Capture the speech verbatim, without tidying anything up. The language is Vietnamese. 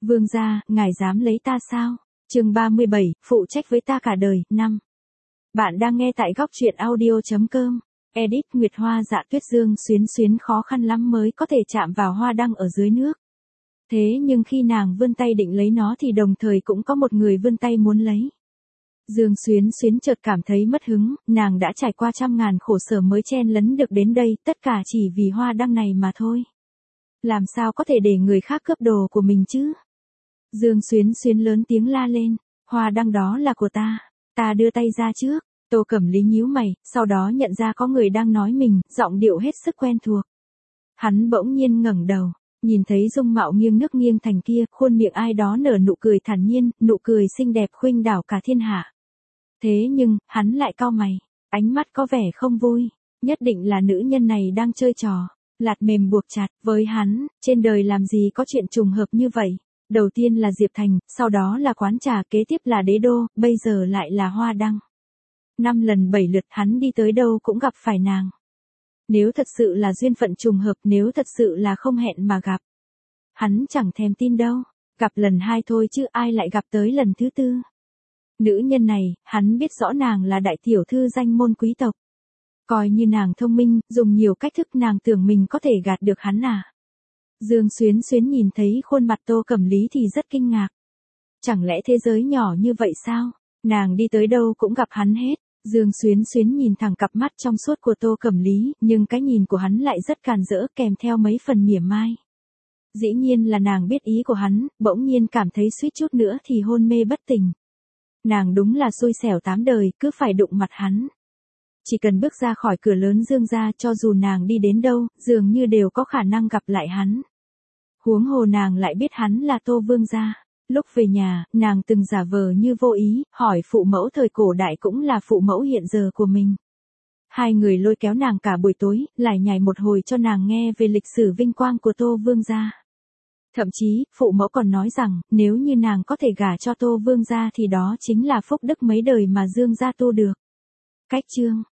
Vương gia, ngài dám lấy ta sao? Chương ba mươi bảy, phụ trách với ta cả đời, năm. Bạn đang nghe tại góc truyện audio chấm com. Edit Nguyệt Hoa Dạ Tuyết Dương xuyến xuyến khó khăn lắm mới có thể chạm vào hoa đăng ở dưới nước. Thế nhưng khi nàng vươn tay định lấy nó thì đồng thời cũng có một người vươn tay muốn lấy. Dương xuyến xuyến chợt cảm thấy mất hứng, nàng đã trải qua trăm ngàn khổ sở mới chen lấn được đến đây, tất cả chỉ vì hoa đăng này mà thôi. Làm sao có thể để người khác cướp đồ của mình chứ? Dương xuyến xuyến lớn tiếng la lên, hoa đăng đó là của ta, ta đưa tay ra trước. Tô Cẩm Lý nhíu mày, sau đó nhận ra có người đang nói mình, giọng điệu hết sức quen thuộc. Hắn bỗng nhiên ngẩng đầu, nhìn thấy dung mạo nghiêng nước nghiêng thành kia, khuôn miệng ai đó nở nụ cười thản nhiên, nụ cười xinh đẹp khuynh đảo cả thiên hạ. Thế nhưng, hắn lại cau mày, ánh mắt có vẻ không vui, nhất định là nữ nhân này đang chơi trò, lạt mềm buộc chặt, với hắn, trên đời làm gì có chuyện trùng hợp như vậy. Đầu tiên là Diệp Thành, sau đó là quán trà, kế tiếp là đế đô, bây giờ lại là hoa đăng. Năm lần bảy lượt hắn đi tới đâu cũng gặp phải nàng. Nếu thật sự là duyên phận trùng hợp, nếu thật sự là không hẹn mà gặp, hắn chẳng thèm tin đâu. Gặp lần hai thôi chứ ai lại gặp tới lần thứ tư. Nữ nhân này, hắn biết rõ nàng là đại tiểu thư danh môn quý tộc. Coi như nàng thông minh, dùng nhiều cách thức nàng tưởng mình có thể gạt được hắn à. Dương xuyến xuyến nhìn thấy khuôn mặt Tô Cẩm Lý thì rất kinh ngạc. Chẳng lẽ thế giới nhỏ như vậy sao? Nàng đi tới đâu cũng gặp hắn hết. Dương xuyến xuyến nhìn thẳng cặp mắt trong suốt của Tô Cẩm Lý, nhưng cái nhìn của hắn lại rất càn rỡ kèm theo mấy phần mỉa mai. Dĩ nhiên là nàng biết ý của hắn, bỗng nhiên cảm thấy suýt chút nữa thì hôn mê bất tỉnh. Nàng đúng là xui xẻo tám đời, cứ phải đụng mặt hắn. Chỉ cần bước ra khỏi cửa lớn Dương gia, cho dù nàng đi đến đâu, dường như đều có khả năng gặp lại hắn. Huống hồ nàng lại biết hắn là Tô Vương gia. Lúc về nhà, nàng từng giả vờ như vô ý, hỏi phụ mẫu thời cổ đại cũng là phụ mẫu hiện giờ của mình. Hai người lôi kéo nàng cả buổi tối, lải nhải một hồi cho nàng nghe về lịch sử vinh quang của Tô Vương gia. Thậm chí, phụ mẫu còn nói rằng, nếu như nàng có thể gả cho Tô Vương gia thì đó chính là phúc đức mấy đời mà Dương gia tu được. Cách chương,